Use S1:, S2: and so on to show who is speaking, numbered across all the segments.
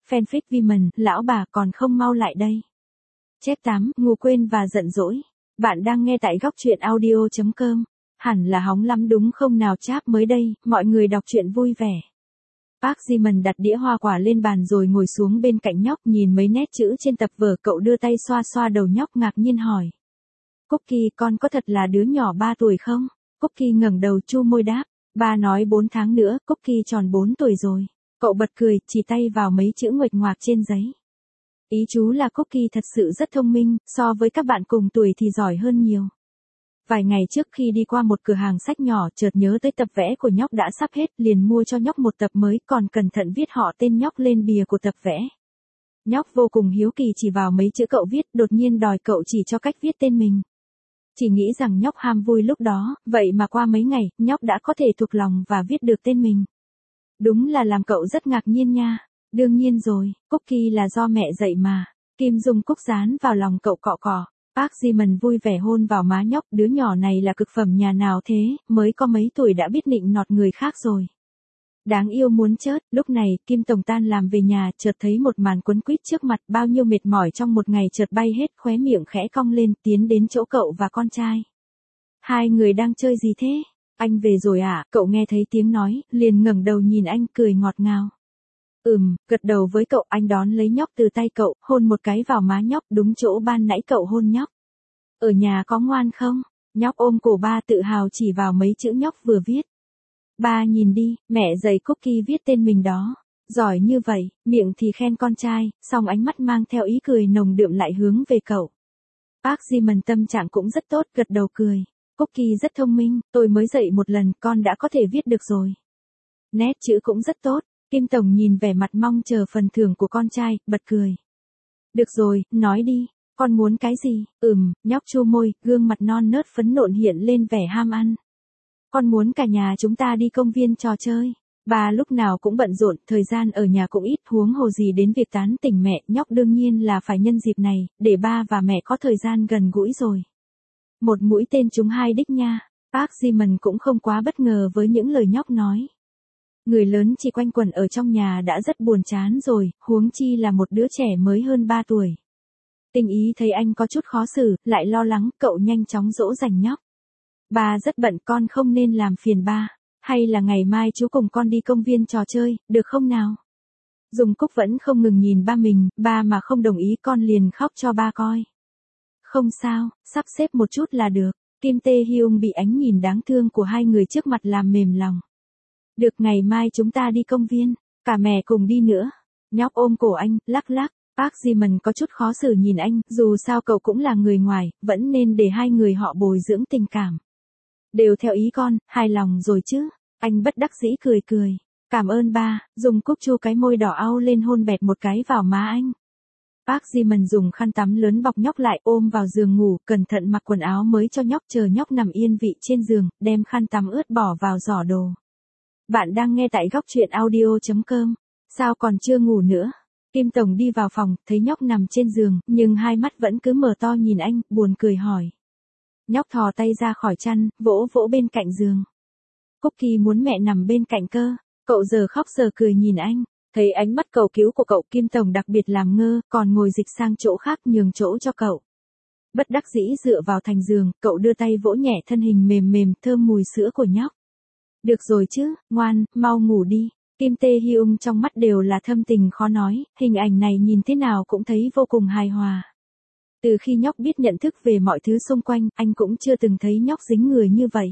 S1: fanfic Vimen, lão bà còn không mau lại đây. Chép 8, ngủ quên và giận dỗi. Bạn đang nghe tại góc truyện audio.com. Hẳn là hóng lắm đúng không nào cháp mới đây, mọi người đọc truyện vui vẻ. Park Ji-min đặt đĩa hoa quả lên bàn rồi ngồi xuống bên cạnh nhóc nhìn mấy nét chữ trên tập vở, cậu đưa tay xoa xoa đầu nhóc ngạc nhiên hỏi. Cookie, con có thật là đứa nhỏ 3 tuổi không? Cookie ngẩng đầu chu môi đáp. Ba nói 4 tháng nữa, Cookie tròn 4 tuổi rồi. Cậu bật cười, chỉ tay vào mấy chữ nguệch ngoạc trên giấy. Ý chú là Cookie thật sự rất thông minh, so với các bạn cùng tuổi thì giỏi hơn nhiều. Vài ngày trước khi đi qua một cửa hàng sách nhỏ, chợt nhớ tới tập vẽ của nhóc đã sắp hết, liền mua cho nhóc một tập mới, còn cẩn thận viết họ tên nhóc lên bìa của tập vẽ. Nhóc vô cùng hiếu kỳ chỉ vào mấy chữ cậu viết, đột nhiên đòi cậu chỉ cho cách viết tên mình. Chỉ nghĩ rằng nhóc ham vui lúc đó, vậy mà qua mấy ngày, nhóc đã có thể thuộc lòng và viết được tên mình. Đúng là làm cậu rất ngạc nhiên nha. Đương nhiên rồi, Cookie là do mẹ dạy mà. Kim Dung Cúc dán vào lòng cậu cọ cọ. Park Ji-min vui vẻ hôn vào má nhóc, đứa nhỏ này là cực phẩm nhà nào thế, mới có mấy tuổi đã biết nịnh nọt người khác rồi. Đáng yêu muốn chết. Lúc này, Kim Tổng tan làm về nhà, chợt thấy một màn quấn quýt trước mặt, bao nhiêu mệt mỏi trong một ngày chợt bay hết, khóe miệng khẽ cong lên, tiến đến chỗ cậu và con trai. Hai người đang chơi gì thế? Anh về rồi à? Cậu nghe thấy tiếng nói, liền ngẩng đầu nhìn anh, cười ngọt ngào. Gật đầu với cậu, anh đón lấy nhóc từ tay cậu, hôn một cái vào má nhóc, đúng chỗ ban nãy cậu hôn nhóc. Ở nhà có ngoan không? Nhóc ôm cổ ba tự hào chỉ vào mấy chữ nhóc vừa viết. Ba nhìn đi, mẹ dạy Cookie viết tên mình đó. Giỏi như vậy, miệng thì khen con trai, song ánh mắt mang theo ý cười nồng đượm lại hướng về cậu. Park Ji-min tâm trạng cũng rất tốt, gật đầu cười. Cookie rất thông minh, tôi mới dạy một lần, con đã có thể viết được rồi. Nét chữ cũng rất tốt. Kim Tổng nhìn vẻ mặt mong chờ phần thưởng của con trai, bật cười. Được rồi, nói đi, con muốn cái gì? Nhóc chu môi, gương mặt non nớt phấn nộn hiện lên vẻ ham ăn. Con muốn cả nhà chúng ta đi công viên trò chơi. Bà lúc nào cũng bận rộn, thời gian ở nhà cũng ít, huống hồ gì đến việc tán tỉnh mẹ, nhóc đương nhiên là phải nhân dịp này, để ba và mẹ có thời gian gần gũi rồi. Một mũi tên trúng hai đích nha. Park Ji-min cũng không quá bất ngờ với những lời nhóc nói. Người lớn chỉ quanh quẩn ở trong nhà đã rất buồn chán rồi, huống chi là một đứa trẻ mới hơn 3 tuổi. Tình ý thấy anh có chút khó xử, lại lo lắng, cậu nhanh chóng dỗ dành nhóc. Ba rất bận, con không nên làm phiền ba. Hay là ngày mai chú cùng con đi công viên trò chơi, được không nào? Dung Cúc vẫn không ngừng nhìn ba mình, ba mà không đồng ý con liền khóc cho ba coi. Không sao, sắp xếp một chút là được. Kim Tae-hyung bị ánh nhìn đáng thương của hai người trước mặt làm mềm lòng. Được, ngày mai chúng ta đi công viên, cả mẹ cùng đi nữa. Nhóc ôm cổ anh, lắc lắc. Park Ji-min có chút khó xử nhìn anh, dù sao cậu cũng là người ngoài, vẫn nên để hai người họ bồi dưỡng tình cảm. Đều theo ý con, hài lòng rồi chứ? Anh bất đắc dĩ cười cười. Cảm ơn ba. Dung Cúc chu cái môi đỏ au lên hôn bẹt một cái vào má anh. Park Ji-min dùng khăn tắm lớn bọc nhóc lại, ôm vào giường ngủ, cẩn thận mặc quần áo mới cho nhóc, chờ nhóc nằm yên vị trên giường, đem khăn tắm ướt bỏ vào giỏ đồ. Bạn đang nghe tại góc truyện audio.com. Sao còn chưa ngủ nữa? Kim Tổng đi vào phòng, thấy nhóc nằm trên giường, nhưng hai mắt vẫn cứ mở to nhìn anh, buồn cười hỏi. Nhóc thò tay ra khỏi chăn, vỗ vỗ bên cạnh giường. Cookie muốn mẹ nằm bên cạnh cơ. Cậu giờ khóc giờ cười nhìn anh. Thấy ánh mắt cầu cứu của cậu, Kim Tổng đặc biệt làm ngơ, còn ngồi dịch sang chỗ khác nhường chỗ cho cậu. Bất đắc dĩ dựa vào thành giường, cậu đưa tay vỗ nhẹ thân hình mềm mềm thơm mùi sữa của nhóc. Được rồi chứ, ngoan, mau ngủ đi. Kim Tae-hyung trong mắt đều là thâm tình khó nói, hình ảnh này nhìn thế nào cũng thấy vô cùng hài hòa. Từ khi nhóc biết nhận thức về mọi thứ xung quanh, anh cũng chưa từng thấy nhóc dính người như vậy.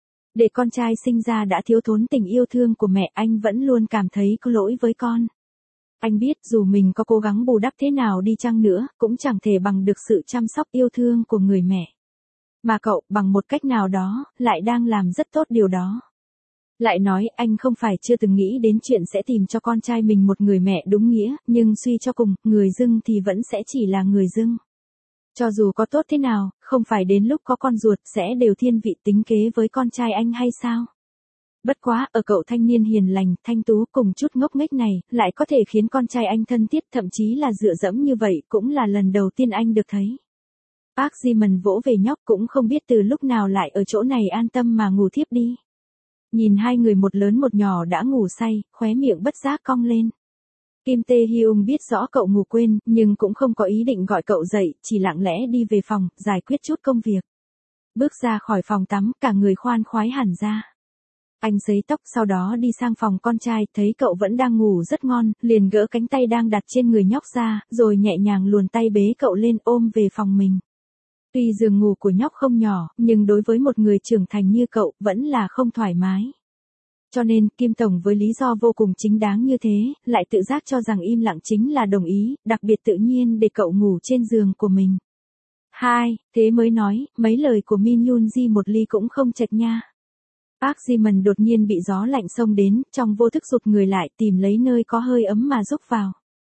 S1: Để con trai sinh ra đã thiếu thốn tình yêu thương của mẹ, anh vẫn luôn cảm thấy có lỗi với con. Anh biết dù mình có cố gắng bù đắp thế nào đi chăng nữa, cũng chẳng thể bằng được sự chăm sóc yêu thương của người mẹ. Mà cậu, bằng một cách nào đó, lại đang làm rất tốt điều đó. Lại nói, anh không phải chưa từng nghĩ đến chuyện sẽ tìm cho con trai mình một người mẹ đúng nghĩa, nhưng suy cho cùng, người dưng thì vẫn sẽ chỉ là người dưng. Cho dù có tốt thế nào, không phải đến lúc có con ruột sẽ đều thiên vị tính kế với con trai anh hay sao? Bất quá, ở cậu thanh niên hiền lành, thanh tú cùng chút ngốc nghếch này, lại có thể khiến con trai anh thân thiết, thậm chí là dựa dẫm như vậy, cũng là lần đầu tiên anh được thấy. Park Ji-min vỗ về nhóc, cũng không biết từ lúc nào lại ở chỗ này an tâm mà ngủ thiếp đi. Nhìn hai người một lớn một nhỏ đã ngủ say, khóe miệng bất giác cong lên. Kim Tae Hyung biết rõ cậu ngủ quên, nhưng cũng không có ý định gọi cậu dậy, chỉ lặng lẽ đi về phòng, giải quyết chút công việc. Bước ra khỏi phòng tắm, cả người khoan khoái hẳn ra. Anh sấy tóc sau đó đi sang phòng con trai, thấy cậu vẫn đang ngủ rất ngon, liền gỡ cánh tay đang đặt trên người nhóc ra, rồi nhẹ nhàng luồn tay bế cậu lên ôm về phòng mình. Tuy giường ngủ của nhóc không nhỏ, nhưng đối với một người trưởng thành như cậu, vẫn là không thoải mái. Cho nên, Kim Tổng với lý do vô cùng chính đáng như thế, lại tự giác cho rằng im lặng chính là đồng ý, đặc biệt tự nhiên để cậu ngủ trên giường của mình. Thế mới nói, mấy lời của Min Yoon Ji một ly cũng không chệch nha. Park Ji-man đột nhiên bị gió lạnh xông đến, trong vô thức rụt người lại tìm lấy nơi có hơi ấm mà rúc vào.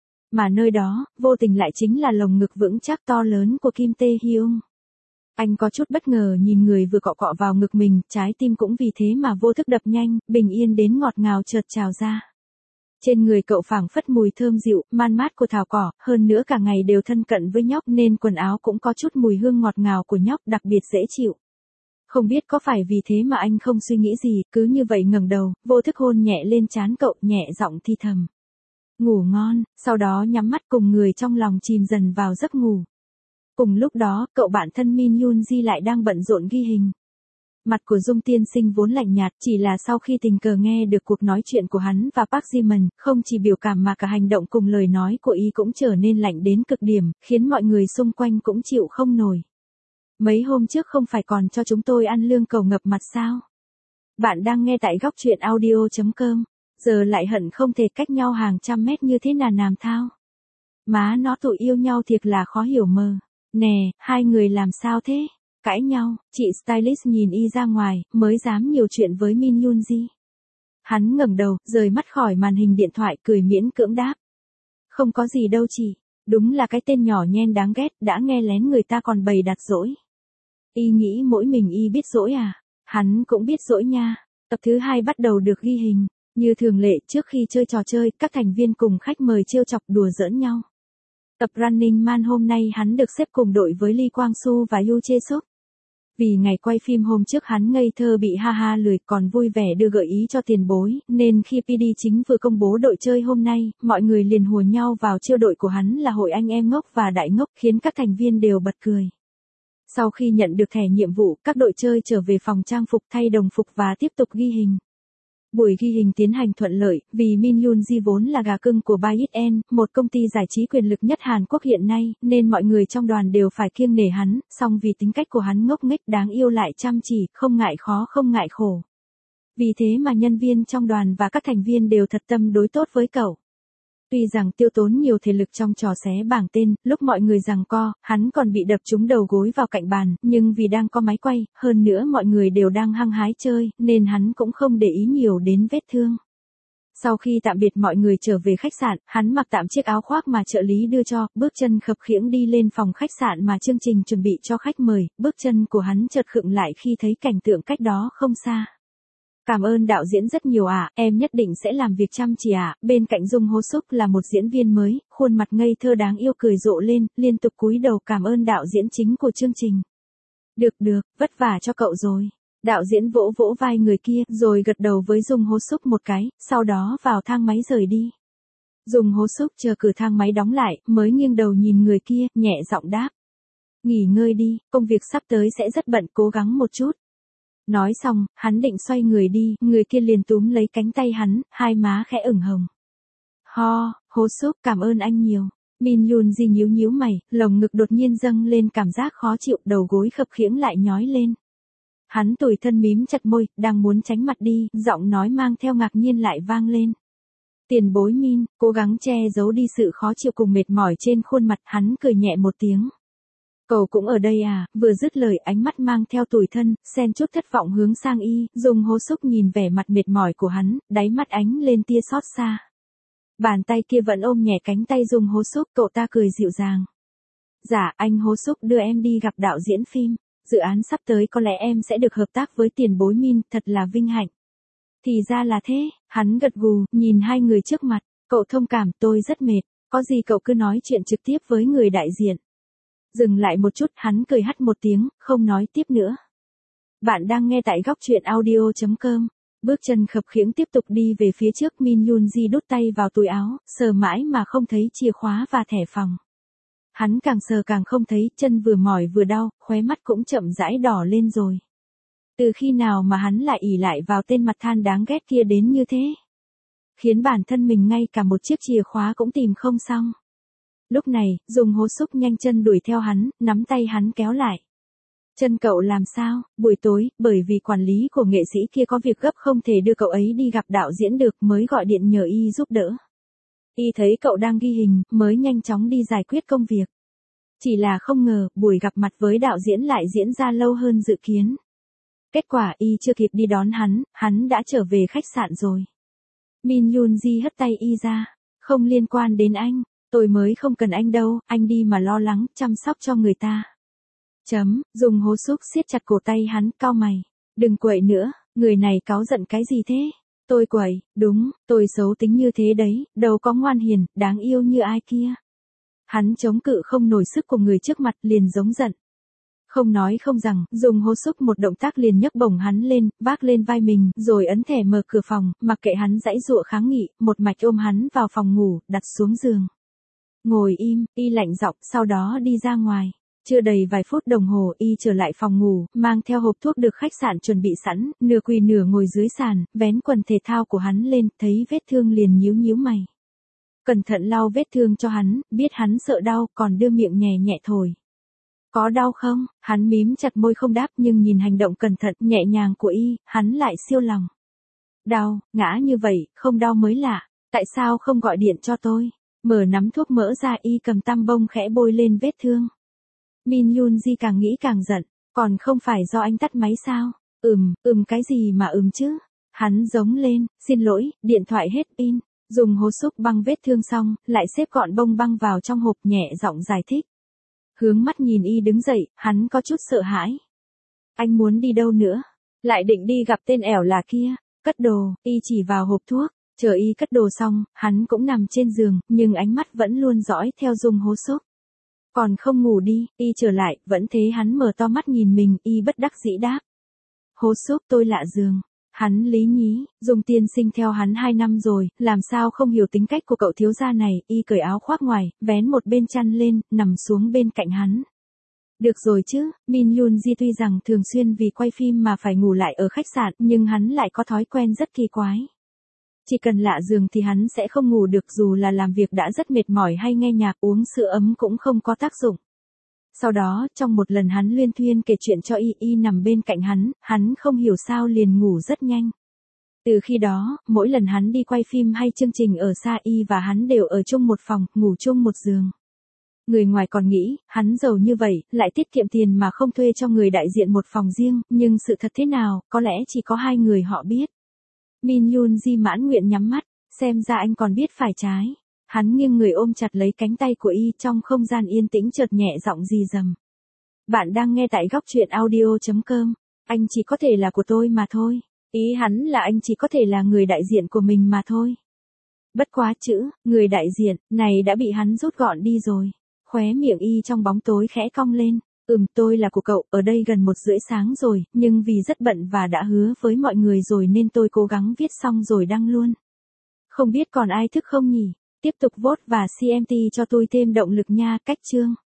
S1: Mà nơi đó, vô tình lại chính là lồng ngực vững chắc to lớn của Kim Tae Hyung. Anh có chút bất ngờ nhìn người vừa cọ cọ vào ngực mình, trái tim cũng vì thế mà vô thức đập nhanh, bình yên đến ngọt ngào chợt trào ra. Trên người cậu phảng phất mùi thơm dịu, man mát của thảo cỏ, hơn nữa cả ngày đều thân cận với nhóc nên quần áo cũng có chút mùi hương ngọt ngào của nhóc đặc biệt dễ chịu. Không biết có phải vì thế mà anh không suy nghĩ gì, cứ như vậy ngẩng đầu, vô thức hôn nhẹ lên trán cậu, nhẹ giọng thi thầm. Ngủ ngon, sau đó nhắm mắt cùng người trong lòng chìm dần vào giấc ngủ. Cùng lúc đó, cậu bạn thân Min Yoon Ji lại đang bận rộn ghi hình. Mặt của Dung tiên sinh vốn lạnh nhạt, chỉ là sau khi tình cờ nghe được cuộc nói chuyện của hắn và Park Ji-man, không chỉ biểu cảm mà cả hành động cùng lời nói của y cũng trở nên lạnh đến cực điểm, khiến mọi người xung quanh cũng chịu không nổi. Mấy hôm trước không phải còn cho chúng tôi ăn lương cầu ngập mặt sao? Bạn đang nghe tại góc truyện audio.com, giờ lại hận không thể cách nhau hàng trăm mét như thế nào làm thao. Má nó tụi yêu nhau thiệt là khó hiểu mờ. Nè, hai người làm sao thế? Cãi nhau, chị stylist nhìn y ra ngoài, mới dám nhiều chuyện với Min Yoon Ji. Hắn ngẩng đầu, rời mắt khỏi màn hình điện thoại, cười miễn cưỡng đáp. Không có gì đâu chị, đúng là cái tên nhỏ nhen đáng ghét, đã nghe lén người ta còn bày đặt dỗi. Y nghĩ mỗi mình y biết dỗi à? Hắn cũng biết dỗi nha. Tập thứ 2 bắt đầu được ghi hình. Như thường lệ, trước khi chơi trò chơi, các thành viên cùng khách mời trêu chọc đùa giỡn nhau. Tập Running Man hôm nay hắn được xếp cùng đội với Lee Kwang Soo và Yoo Chae Suk. Vì ngày quay phim hôm trước hắn ngây thơ bị ha ha lười còn vui vẻ đưa gợi ý cho tiền bối, nên khi PD chính vừa công bố đội chơi hôm nay, mọi người liền hùa nhau vào chiêu đội của hắn là hội anh em ngốc và đại ngốc, khiến các thành viên đều bật cười. Sau khi nhận được thẻ nhiệm vụ, các đội chơi trở về phòng trang phục thay đồng phục và tiếp tục ghi hình. Buổi ghi hình tiến hành thuận lợi, vì Min Yoon Ji vốn là gà cưng của ByteDance, một công ty giải trí quyền lực nhất Hàn Quốc hiện nay, nên mọi người trong đoàn đều phải kiêng nể hắn, song vì tính cách của hắn ngốc nghếch đáng yêu lại chăm chỉ, không ngại khó không ngại khổ. Vì thế mà nhân viên trong đoàn và các thành viên đều thật tâm đối tốt với cậu. Tuy rằng tiêu tốn nhiều thể lực trong trò xé bảng tên, lúc mọi người giằng co, hắn còn bị đập trúng đầu gối vào cạnh bàn, nhưng vì đang có máy quay, hơn nữa mọi người đều đang hăng hái chơi, nên hắn cũng không để ý nhiều đến vết thương. Sau khi tạm biệt mọi người trở về khách sạn, hắn mặc tạm chiếc áo khoác mà trợ lý đưa cho, bước chân khập khiễng đi lên phòng khách sạn mà chương trình chuẩn bị cho khách mời, bước chân của hắn chợt khựng lại khi thấy cảnh tượng cách đó không xa. Cảm ơn đạo diễn rất nhiều ạ, em nhất định sẽ làm việc chăm chỉ ạ. Bên cạnh Dung Ho Suk là một diễn viên mới, khuôn mặt ngây thơ đáng yêu cười rộ lên, liên tục cúi đầu cảm ơn đạo diễn chính của chương trình. Được, vất vả cho cậu rồi. Đạo diễn vỗ vỗ vai người kia, rồi gật đầu với Dung Ho Suk một cái, sau đó vào thang máy rời đi. Dung Ho Suk chờ cửa thang máy đóng lại, mới nghiêng đầu nhìn người kia, nhẹ giọng đáp. Nghỉ ngơi đi, công việc sắp tới sẽ rất bận, cố gắng một chút. Nói xong, hắn định xoay người đi, người kia liền túm lấy cánh tay hắn, hai má khẽ ửng hồng. Ho Suk, cảm ơn anh nhiều. Min Yoon Ji nhíu nhíu mày, lồng ngực đột nhiên dâng lên cảm giác khó chịu, đầu gối khập khiễng lại nhói lên. Hắn tủi thân mím chặt môi, đang muốn tránh mặt đi, giọng nói mang theo ngạc nhiên lại vang lên. Tiền bối Min, cố gắng che giấu đi sự khó chịu cùng mệt mỏi trên khuôn mặt, hắn cười nhẹ một tiếng. Cậu cũng ở đây à? Vừa dứt lời, ánh mắt mang theo tủi thân, xen chút thất vọng hướng sang y, Dung Ho Suk nhìn vẻ mặt mệt mỏi của hắn, đáy mắt ánh lên tia xót xa. Bàn tay kia vẫn ôm nhẹ cánh tay Dung Ho Suk, cậu ta cười dịu dàng. Dạ, anh Ho Suk đưa em đi gặp đạo diễn phim, dự án sắp tới có lẽ em sẽ được hợp tác với tiền bối Min, thật là vinh hạnh. Thì ra là thế, hắn gật gù, nhìn hai người trước mặt, cậu thông cảm, tôi rất mệt, có gì cậu cứ nói chuyện trực tiếp với người đại diện. Dừng lại một chút, hắn cười hắt một tiếng, không nói tiếp nữa. Bạn đang nghe tại góc truyện audio.com. Bước chân khập khiễng tiếp tục đi về phía trước. Min Yoon Ji đút tay vào túi áo, sờ mãi mà không thấy chìa khóa và thẻ phòng. Hắn càng sờ càng không thấy, chân vừa mỏi vừa đau, khóe mắt cũng chậm rãi đỏ lên rồi. Từ khi nào mà hắn lại ỷ lại vào tên mặt than đáng ghét kia đến như thế? Khiến bản thân mình ngay cả một chiếc chìa khóa cũng tìm không xong. Lúc này, Dung Hô Súc nhanh chân đuổi theo hắn, nắm tay hắn kéo lại. Chân cậu làm sao? Buổi tối, bởi vì quản lý của nghệ sĩ kia có việc gấp không thể đưa cậu ấy đi gặp đạo diễn được mới gọi điện nhờ y giúp đỡ. Y thấy cậu đang ghi hình, mới nhanh chóng đi giải quyết công việc. Chỉ là không ngờ, buổi gặp mặt với đạo diễn lại diễn ra lâu hơn dự kiến. Kết quả y chưa kịp đi đón hắn đã trở về khách sạn rồi. Min Yoon Ji hất tay y ra. Không liên quan đến anh, tôi mới không cần anh đâu, anh đi mà lo lắng, chăm sóc cho người ta. Dung Hô Súc siết chặt cổ tay hắn, cau mày. Đừng quậy nữa, người này cáu giận cái gì thế? Tôi quậy, đúng, tôi xấu tính như thế đấy, đâu có ngoan hiền, đáng yêu như ai kia. Hắn chống cự không nổi sức của người trước mặt, liền giống giận. Không nói không rằng, Dung Hô Súc một động tác liền nhấc bổng hắn lên, vác lên vai mình, rồi ấn thẻ mở cửa phòng, mặc kệ hắn giãy giụa kháng nghị, một mạch ôm hắn vào phòng ngủ, đặt xuống giường. Ngồi im, y lạnh giọng, sau đó đi ra ngoài. Chưa đầy vài phút đồng hồ y trở lại phòng ngủ, mang theo hộp thuốc được khách sạn chuẩn bị sẵn, nửa quỳ nửa ngồi dưới sàn, vén quần thể thao của hắn lên, thấy vết thương liền nhíu nhíu mày. Cẩn thận lau vết thương cho hắn, biết hắn sợ đau, còn đưa miệng nhẹ nhẹ thổi. Có đau không? Hắn mím chặt môi không đáp, nhưng nhìn hành động cẩn thận, nhẹ nhàng của y, hắn lại siêu lòng. Đau, ngã như vậy, không đau mới lạ, tại sao không gọi điện cho tôi? Mở nắm thuốc mỡ ra, y cầm tăm bông khẽ bôi lên vết thương. Min Yoon Ji càng nghĩ càng giận, còn không phải do anh tắt máy sao? Cái gì mà chứ? Hắn giống lên, xin lỗi, điện thoại hết pin. Dung Hô Súc băng vết thương xong, lại xếp gọn bông băng vào trong hộp, nhẹ giọng giải thích. Hướng mắt nhìn y đứng dậy, hắn có chút sợ hãi. Anh muốn đi đâu nữa? Lại định đi gặp tên ẻo là kia. Cất đồ, y chỉ vào hộp thuốc. Chờ y cất đồ xong, hắn cũng nằm trên giường, nhưng ánh mắt vẫn luôn dõi theo Dung Hô Súc. Còn không ngủ đi, y trở lại, vẫn thế hắn mở to mắt nhìn mình, y bất đắc dĩ đáp. Hô Súc, tôi lạ giường. Hắn lý nhí, Dung tiên sinh theo hắn 2 năm rồi, làm sao không hiểu tính cách của cậu thiếu gia này, y cởi áo khoác ngoài, vén một bên chăn lên, nằm xuống bên cạnh hắn. Được rồi chứ, Min Yoon Ji tuy rằng thường xuyên vì quay phim mà phải ngủ lại ở khách sạn, nhưng hắn lại có thói quen rất kỳ quái. Chỉ cần lạ giường thì hắn sẽ không ngủ được, dù là làm việc đã rất mệt mỏi hay nghe nhạc, uống sữa ấm cũng không có tác dụng. Sau đó, trong một lần hắn luyên thuyên kể chuyện cho y nằm bên cạnh hắn không hiểu sao liền ngủ rất nhanh. Từ khi đó, mỗi lần hắn đi quay phim hay chương trình ở xa, y và hắn đều ở chung một phòng, ngủ chung một giường. Người ngoài còn nghĩ, hắn giàu như vậy, lại tiết kiệm tiền mà không thuê cho người đại diện một phòng riêng, nhưng sự thật thế nào, có lẽ chỉ có 2 người họ biết. Min Yoon Ji mãn nguyện nhắm mắt, xem ra anh còn biết phải trái. Hắn nghiêng người ôm chặt lấy cánh tay của y, trong không gian yên tĩnh chợt nhẹ giọng rì rầm. Bạn đang nghe tại góc truyện audio.com. Anh chỉ có thể là của tôi mà thôi. Ý hắn là anh chỉ có thể là người đại diện của mình mà thôi. Bất quá chữ, người đại diện, này đã bị hắn rút gọn đi rồi. Khóe miệng y trong bóng tối khẽ cong lên. Tôi là của cậu, ở đây gần 1:30 sáng rồi, nhưng vì rất bận và đã hứa với mọi người rồi nên tôi cố gắng viết xong rồi đăng luôn. Không biết còn ai thức không nhỉ? Tiếp tục vote và CMT cho tôi thêm động lực nha, cách chương.